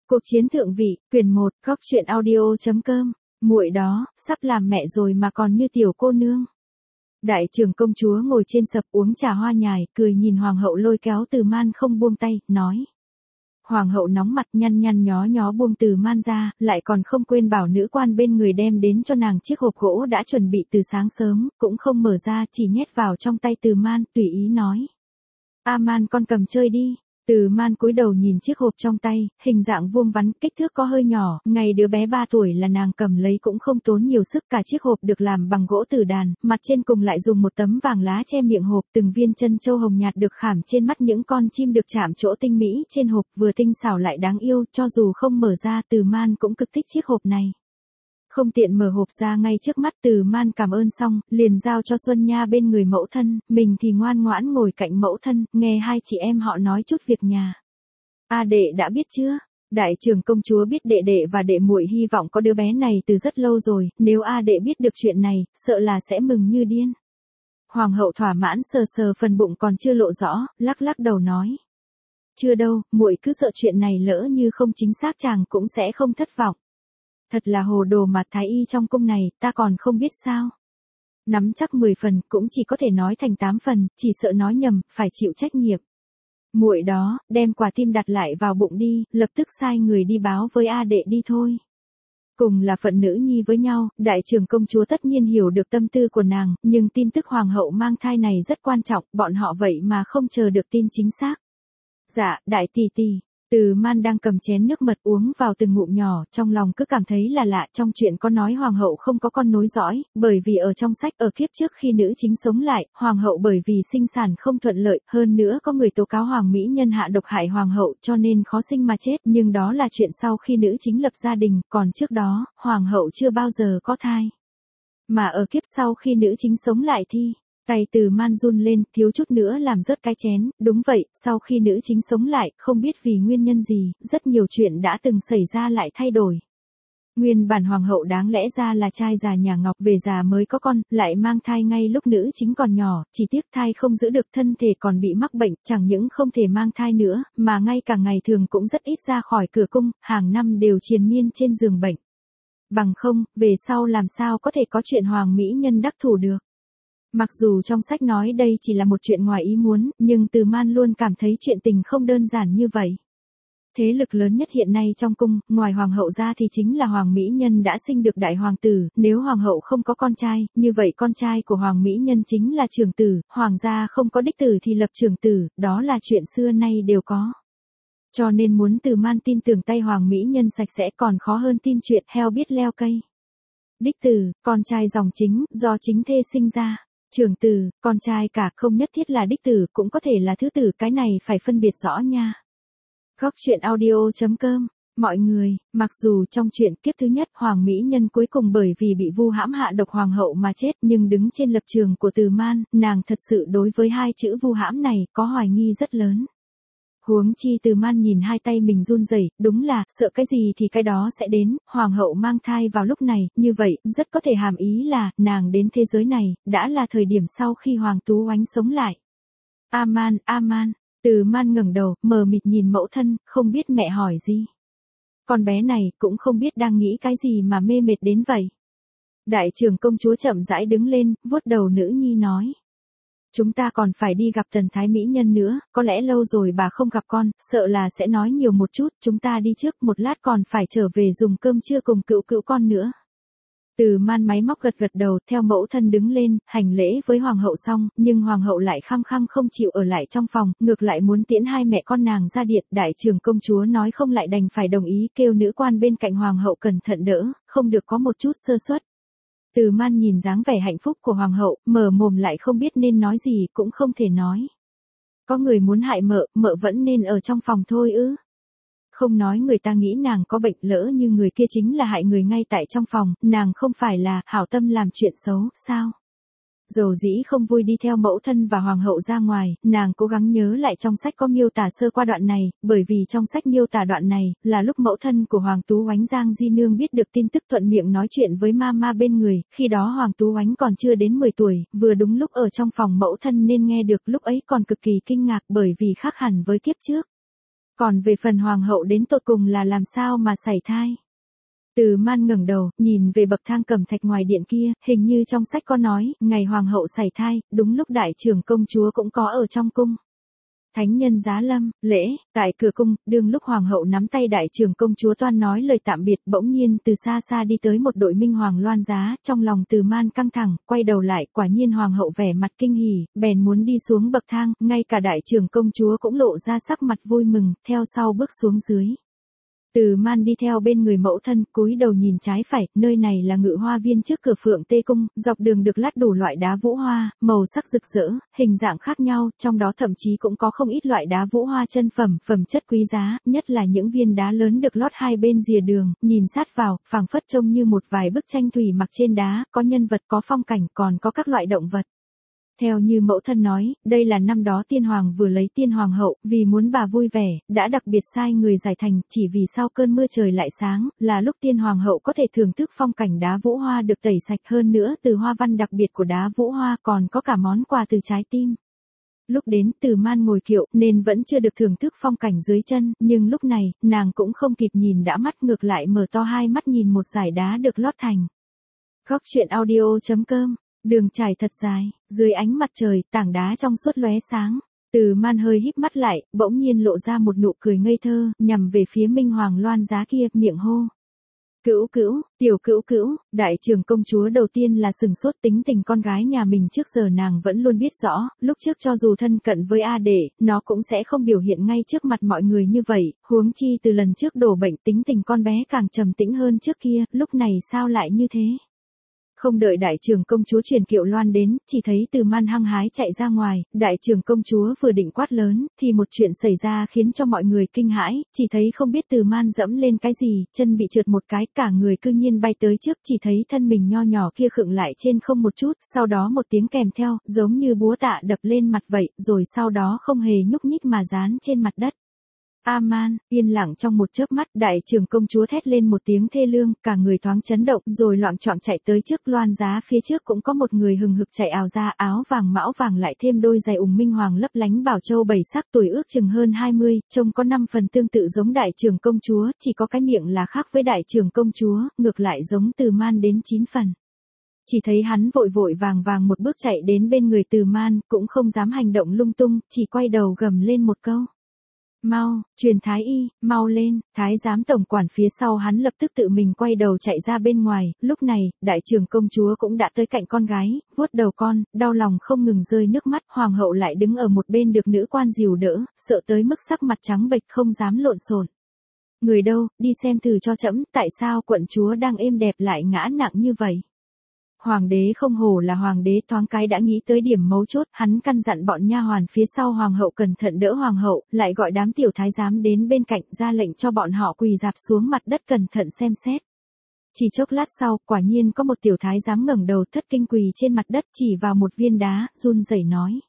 Cuộc chiến thượng vị, quyền 1, góc truyện audio.com. Muội đó, sắp làm mẹ rồi mà còn như tiểu cô nương. Đại trưởng công chúa ngồi trên sập uống trà hoa nhài, cười nhìn hoàng hậu lôi kéo Từ Man không buông tay, nói. Hoàng hậu nóng mặt nhăn nhó nhó buông Từ Man ra, lại còn không quên bảo nữ quan bên người đem đến cho nàng chiếc hộp gỗ đã chuẩn bị từ sáng sớm, cũng không mở ra, chỉ nhét vào trong tay Từ Man, tùy ý nói. A Man con cầm chơi đi. Từ Man cúi đầu nhìn chiếc hộp trong tay, hình dạng vuông vắn, kích thước có hơi nhỏ, ngày đứa bé 3 tuổi là nàng cầm lấy cũng không tốn nhiều sức, cả chiếc hộp được làm bằng gỗ tử đàn, mặt trên cùng lại dùng một tấm vàng lá che miệng hộp, từng viên chân châu hồng nhạt được khảm trên mắt những con chim được chạm chỗ tinh mỹ trên hộp, vừa tinh xảo lại đáng yêu, cho dù không mở ra, Từ Man cũng cực thích chiếc hộp này. Không tiện mở hộp ra ngay trước mắt, Từ Man cảm ơn xong, liền giao cho Xuân Nha bên người mẫu thân, mình thì ngoan ngoãn ngồi cạnh mẫu thân, nghe hai chị em họ nói chút việc nhà. A đệ đã biết chưa? Đại trưởng công chúa biết đệ đệ và đệ muội hy vọng có đứa bé này từ rất lâu rồi, nếu A đệ biết được chuyện này, sợ là sẽ mừng như điên. Hoàng hậu thỏa mãn sờ sờ phần bụng còn chưa lộ rõ, lắc lắc đầu nói. Chưa đâu, muội cứ sợ chuyện này lỡ như không chính xác chàng cũng sẽ không thất vọng. Thật là hồ đồ mà thái y trong cung này, ta còn không biết sao. Nắm chắc 10 phần, cũng chỉ có thể nói thành 8 phần, chỉ sợ nói nhầm, phải chịu trách nhiệm. Muội đó, đem quả tim đặt lại vào bụng đi, lập tức sai người đi báo với A đệ đi thôi. Cùng là phận nữ nhi với nhau, đại trưởng công chúa tất nhiên hiểu được tâm tư của nàng, nhưng tin tức hoàng hậu mang thai này rất quan trọng, bọn họ vậy mà không chờ được tin chính xác. Dạ, đại tỷ tỷ. Từ Man đang cầm chén nước mật uống vào từng ngụm nhỏ, trong lòng cứ cảm thấy là lạ, trong chuyện có nói hoàng hậu không có con nối dõi, bởi vì ở trong sách ở kiếp trước khi nữ chính sống lại, hoàng hậu bởi vì sinh sản không thuận lợi, hơn nữa có người tố cáo hoàng mỹ nhân hạ độc hại hoàng hậu cho nên khó sinh mà chết, nhưng đó là chuyện sau khi nữ chính lập gia đình, còn trước đó, hoàng hậu chưa bao giờ có thai. Mà ở kiếp sau khi nữ chính sống lại thì... Tay Từ Man run lên, thiếu chút nữa làm rớt cái chén, đúng vậy, sau khi nữ chính sống lại, không biết vì nguyên nhân gì, rất nhiều chuyện đã từng xảy ra lại thay đổi. Nguyên bản hoàng hậu đáng lẽ ra là trai già nhà Ngọc về già mới có con, lại mang thai ngay lúc nữ chính còn nhỏ, chỉ tiếc thai không giữ được thân thể còn bị mắc bệnh, chẳng những không thể mang thai nữa, mà ngay cả ngày thường cũng rất ít ra khỏi cửa cung, hàng năm đều triền miên trên giường bệnh. Bằng không, về sau làm sao có thể có chuyện hoàng mỹ nhân đắc thủ được. Mặc dù trong sách nói đây chỉ là một chuyện ngoài ý muốn, nhưng Từ Man luôn cảm thấy chuyện tình không đơn giản như vậy. Thế lực lớn nhất hiện nay trong cung, ngoài hoàng hậu ra thì chính là hoàng mỹ nhân đã sinh được đại hoàng tử, nếu hoàng hậu không có con trai, như vậy con trai của hoàng mỹ nhân chính là trưởng tử, hoàng gia không có đích tử thì lập trưởng tử, đó là chuyện xưa nay đều có. Cho nên muốn Từ Man tin tưởng tay hoàng mỹ nhân sạch sẽ còn khó hơn tin chuyện heo biết leo cây. Đích tử, con trai dòng chính, do chính thê sinh ra. Trưởng tử, con trai cả không nhất thiết là đích tử, cũng có thể là thứ tử, cái này phải phân biệt rõ nha. Góc truyện audio.com. Mọi người, mặc dù trong chuyện kiếp thứ nhất hoàng mỹ nhân cuối cùng bởi vì bị vu hãm hạ độc hoàng hậu mà chết, nhưng đứng trên lập trường của Từ Man, nàng thật sự đối với hai chữ vu hãm này có hoài nghi rất lớn. Huống chi Từ Man nhìn hai tay mình run rẩy, đúng là, sợ cái gì thì cái đó sẽ đến, hoàng hậu mang thai vào lúc này, như vậy, rất có thể hàm ý là, nàng đến thế giới này, đã là thời điểm sau khi hoàng Tú Oánh sống lại. A Man, Từ Man ngẩng đầu, mờ mịt nhìn mẫu thân, không biết mẹ hỏi gì. Con bé này, cũng không biết đang nghĩ cái gì mà mê mệt đến vậy. Đại trưởng công chúa chậm rãi đứng lên, vuốt đầu nữ nhi nói. Chúng ta còn phải đi gặp Tần Thái Mỹ Nhân nữa, có lẽ lâu rồi bà không gặp con, sợ là sẽ nói nhiều một chút, chúng ta đi trước, một lát còn phải trở về dùng cơm trưa cùng cữu con nữa. Từ Man máy móc gật đầu, theo mẫu thân đứng lên, hành lễ với hoàng hậu xong, nhưng hoàng hậu lại khăng khăng không chịu ở lại trong phòng, ngược lại muốn tiễn hai mẹ con nàng ra điện, đại trưởng công chúa nói không lại đành phải đồng ý, kêu nữ quan bên cạnh hoàng hậu cẩn thận đỡ, không được có một chút sơ suất. Từ Man nhìn dáng vẻ hạnh phúc của hoàng hậu, mở mồm lại không biết nên nói gì, cũng không thể nói. Có người muốn hại mợ vẫn nên ở trong phòng thôi ư. Không nói người ta nghĩ nàng có bệnh, lỡ như người kia chính là hại người ngay tại trong phòng, nàng không phải là hảo tâm làm chuyện xấu, sao? Dầu dĩ không vui đi theo mẫu thân và hoàng hậu ra ngoài, nàng cố gắng nhớ lại trong sách có miêu tả sơ qua đoạn này, bởi vì trong sách miêu tả đoạn này, là lúc mẫu thân của hoàng Tú Oánh Giang Di Nương biết được tin tức thuận miệng nói chuyện với ma bên người, khi đó hoàng Tú Oánh còn chưa đến 10 tuổi, vừa đúng lúc ở trong phòng mẫu thân nên nghe được, lúc ấy còn cực kỳ kinh ngạc bởi vì khác hẳn với kiếp trước. Còn về phần hoàng hậu đến tột cùng là làm sao mà sảy thai? Từ Man ngẩng đầu, nhìn về bậc thang cẩm thạch ngoài điện kia, hình như trong sách có nói, ngày hoàng hậu sảy thai, đúng lúc đại trưởng công chúa cũng có ở trong cung. Thánh nhân giá lâm, lễ, tại cửa cung, đương lúc hoàng hậu nắm tay đại trưởng công chúa toan nói lời tạm biệt, bỗng nhiên từ xa xa đi tới một đội minh hoàng loan giá, trong lòng Từ Man căng thẳng, quay đầu lại, quả nhiên hoàng hậu vẻ mặt kinh hỉ, bèn muốn đi xuống bậc thang, ngay cả đại trưởng công chúa cũng lộ ra sắc mặt vui mừng, theo sau bước xuống dưới. Từ Man đi theo bên người mẫu thân, cúi đầu nhìn trái phải, nơi này là ngự hoa viên trước cửa Phượng Tê Cung, dọc đường được lát đủ loại đá vũ hoa, màu sắc rực rỡ, hình dạng khác nhau, trong đó thậm chí cũng có không ít loại đá vũ hoa chân phẩm, phẩm chất quý giá, nhất là những viên đá lớn được lót hai bên rìa đường, nhìn sát vào, phảng phất trông như một vài bức tranh thủy mặc trên đá, có nhân vật, có phong cảnh, còn có các loại động vật. Theo như mẫu thân nói, đây là năm đó tiên hoàng vừa lấy tiên hoàng hậu, vì muốn bà vui vẻ, đã đặc biệt sai người giải thành, chỉ vì sau cơn mưa trời lại sáng, là lúc tiên hoàng hậu có thể thưởng thức phong cảnh đá vũ hoa được tẩy sạch hơn nữa từ hoa văn đặc biệt của đá vũ hoa, còn có cả món quà từ trái tim. Lúc đến Từ Man ngồi kiệu nên vẫn chưa được thưởng thức phong cảnh dưới chân, nhưng lúc này, nàng cũng không kịp nhìn đã mắt ngược lại mở to hai mắt nhìn một dải đá được lót thành. Góc truyện audio.com. Đường trải thật dài, dưới ánh mặt trời, tảng đá trong suốt lóe sáng. Từ Man hơi híp mắt lại, bỗng nhiên lộ ra một nụ cười ngây thơ, nhằm về phía minh hoàng loan giá kia, miệng hô. Cữu cữu, tiểu cữu cữu, đại trưởng công chúa đầu tiên là sừng sốt, tính tình con gái nhà mình trước giờ nàng vẫn luôn biết rõ, lúc trước cho dù thân cận với A Đệ, nó cũng sẽ không biểu hiện ngay trước mặt mọi người như vậy, huống chi từ lần trước đổ bệnh tính tình con bé càng trầm tĩnh hơn trước kia, lúc này sao lại như thế? Không đợi đại trưởng công chúa truyền kiệu loan đến, chỉ thấy Từ Man hăng hái chạy ra ngoài, đại trưởng công chúa vừa định quát lớn, thì một chuyện xảy ra khiến cho mọi người kinh hãi, chỉ thấy không biết Từ Man dẫm lên cái gì, chân bị trượt một cái, cả người cư nhiên bay tới trước, chỉ thấy thân mình nho nhỏ kia khựng lại trên không một chút, sau đó một tiếng kèm theo, giống như búa tạ đập lên mặt vậy, rồi sau đó không hề nhúc nhích mà dán trên mặt đất. Aman, yên lặng trong một chớp mắt, đại trưởng công chúa thét lên một tiếng thê lương, cả người thoáng chấn động, rồi loạng choạng chạy tới trước loan giá, phía trước cũng có một người hừng hực chạy ào ra, áo vàng mão vàng lại thêm đôi giày ủng minh hoàng lấp lánh bảo châu bảy sắc, tuổi ước chừng hơn 20, trông có 5 phần tương tự giống đại trưởng công chúa, chỉ có cái miệng là khác với đại trưởng công chúa, ngược lại giống Từ Man đến 9 phần. Chỉ thấy hắn vội vội vàng vàng một bước chạy đến bên người Từ Man, cũng không dám hành động lung tung, chỉ quay đầu gầm lên một câu. Mau, truyền thái y, mau lên, thái giám tổng quản phía sau hắn lập tức tự mình quay đầu chạy ra bên ngoài, lúc này, đại trưởng công chúa cũng đã tới cạnh con gái, vuốt đầu con, đau lòng không ngừng rơi nước mắt, hoàng hậu lại đứng ở một bên được nữ quan dìu đỡ, sợ tới mức sắc mặt trắng bệch không dám lộn xộn. Người đâu, đi xem thử cho trẫm, tại sao quận chúa đang êm đẹp lại ngã nặng như vậy? Hoàng đế không hổ là hoàng đế, thoáng cái đã nghĩ tới điểm mấu chốt, hắn căn dặn bọn nha hoàn phía sau hoàng hậu cẩn thận đỡ hoàng hậu, lại gọi đám tiểu thái giám đến bên cạnh, ra lệnh cho bọn họ quỳ rạp xuống mặt đất cẩn thận xem xét. Chỉ chốc lát sau, quả nhiên có một tiểu thái giám ngẩng đầu thất kinh quỳ trên mặt đất, chỉ vào một viên đá, run rẩy nói.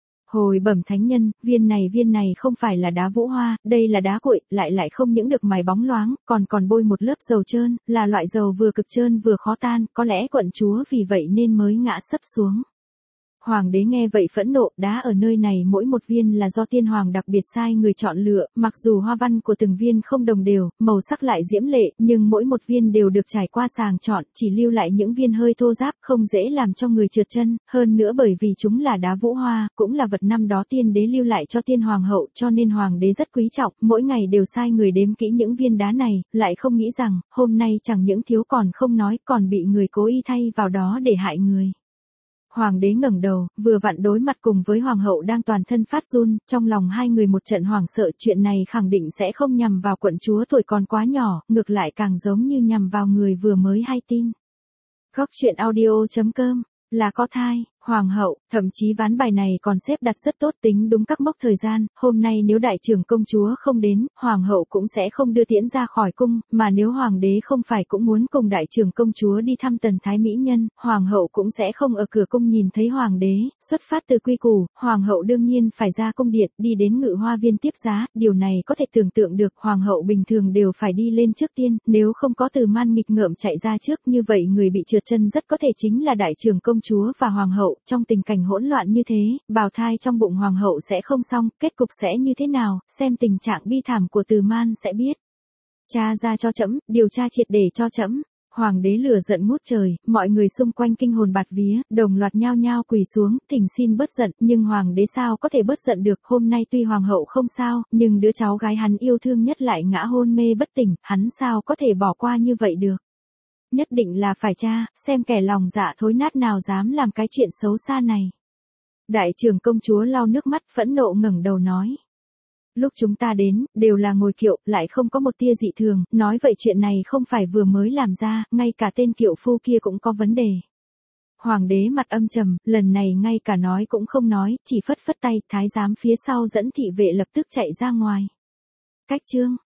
Hồi bẩm thánh nhân, viên này không phải là đá vũ hoa, đây là đá cuội, lại không những được mài bóng loáng, còn bôi một lớp dầu trơn, là loại dầu vừa cực trơn vừa khó tan, có lẽ quận chúa vì vậy nên mới ngã sấp xuống. Hoàng đế nghe vậy phẫn nộ, đá ở nơi này mỗi một viên là do tiên hoàng đặc biệt sai người chọn lựa, mặc dù hoa văn của từng viên không đồng đều, màu sắc lại diễm lệ, nhưng mỗi một viên đều được trải qua sàng chọn, chỉ lưu lại những viên hơi thô ráp, không dễ làm cho người trượt chân, hơn nữa bởi vì chúng là đá vũ hoa, cũng là vật năm đó tiên đế lưu lại cho tiên hoàng hậu, cho nên hoàng đế rất quý trọng, mỗi ngày đều sai người đếm kỹ những viên đá này, lại không nghĩ rằng, hôm nay chẳng những thiếu còn không nói, còn bị người cố ý thay vào đó để hại người. Hoàng đế ngẩng đầu, vừa vặn đối mặt cùng với hoàng hậu đang toàn thân phát run, trong lòng hai người một trận hoảng sợ, chuyện này khẳng định sẽ không nhằm vào quận chúa tuổi còn quá nhỏ, ngược lại càng giống như nhằm vào người vừa mới hay tin. Góc truyện audio.com, là có thai, hoàng hậu, thậm chí ván bài này còn xếp đặt rất tốt, tính đúng các mốc thời gian, hôm nay nếu đại trưởng công chúa không đến, hoàng hậu cũng sẽ không đưa tiễn ra khỏi cung, mà nếu hoàng đế không phải cũng muốn cùng đại trưởng công chúa đi thăm tần thái mỹ nhân, hoàng hậu cũng sẽ không ở cửa cung nhìn thấy hoàng đế, xuất phát từ quy củ, hoàng hậu đương nhiên phải ra cung điện, đi đến ngự hoa viên tiếp giá, điều này có thể tưởng tượng được, hoàng hậu bình thường đều phải đi lên trước tiên, nếu không có Từ Man nghịch ngợm chạy ra trước, như vậy người bị trượt chân rất có thể chính là đại trưởng công chúa và hoàng hậu. hậu, trong tình cảnh hỗn loạn như thế, bào thai trong bụng hoàng hậu sẽ không xong, kết cục sẽ như thế nào, xem tình trạng bi thảm của Từ Man sẽ biết. Tra ra cho trẫm, điều tra triệt để cho trẫm. Hoàng đế lửa giận ngút trời, mọi người xung quanh kinh hồn bạt vía, đồng loạt nhao nhao quỳ xuống, thỉnh xin bớt giận, nhưng hoàng đế sao có thể bớt giận được, hôm nay tuy hoàng hậu không sao, nhưng đứa cháu gái hắn yêu thương nhất lại ngã hôn mê bất tỉnh, hắn sao có thể bỏ qua như vậy được. Nhất định là phải tra, xem kẻ lòng dạ thối nát nào dám làm cái chuyện xấu xa này. Đại trưởng công chúa lau nước mắt phẫn nộ ngẩng đầu nói. Lúc chúng ta đến, đều là ngồi kiệu, lại không có một tia dị thường, nói vậy chuyện này không phải vừa mới làm ra, ngay cả tên kiệu phu kia cũng có vấn đề. Hoàng đế mặt âm trầm, lần này ngay cả nói cũng không nói, chỉ phất phất tay, thái giám phía sau dẫn thị vệ lập tức chạy ra ngoài. Cách chương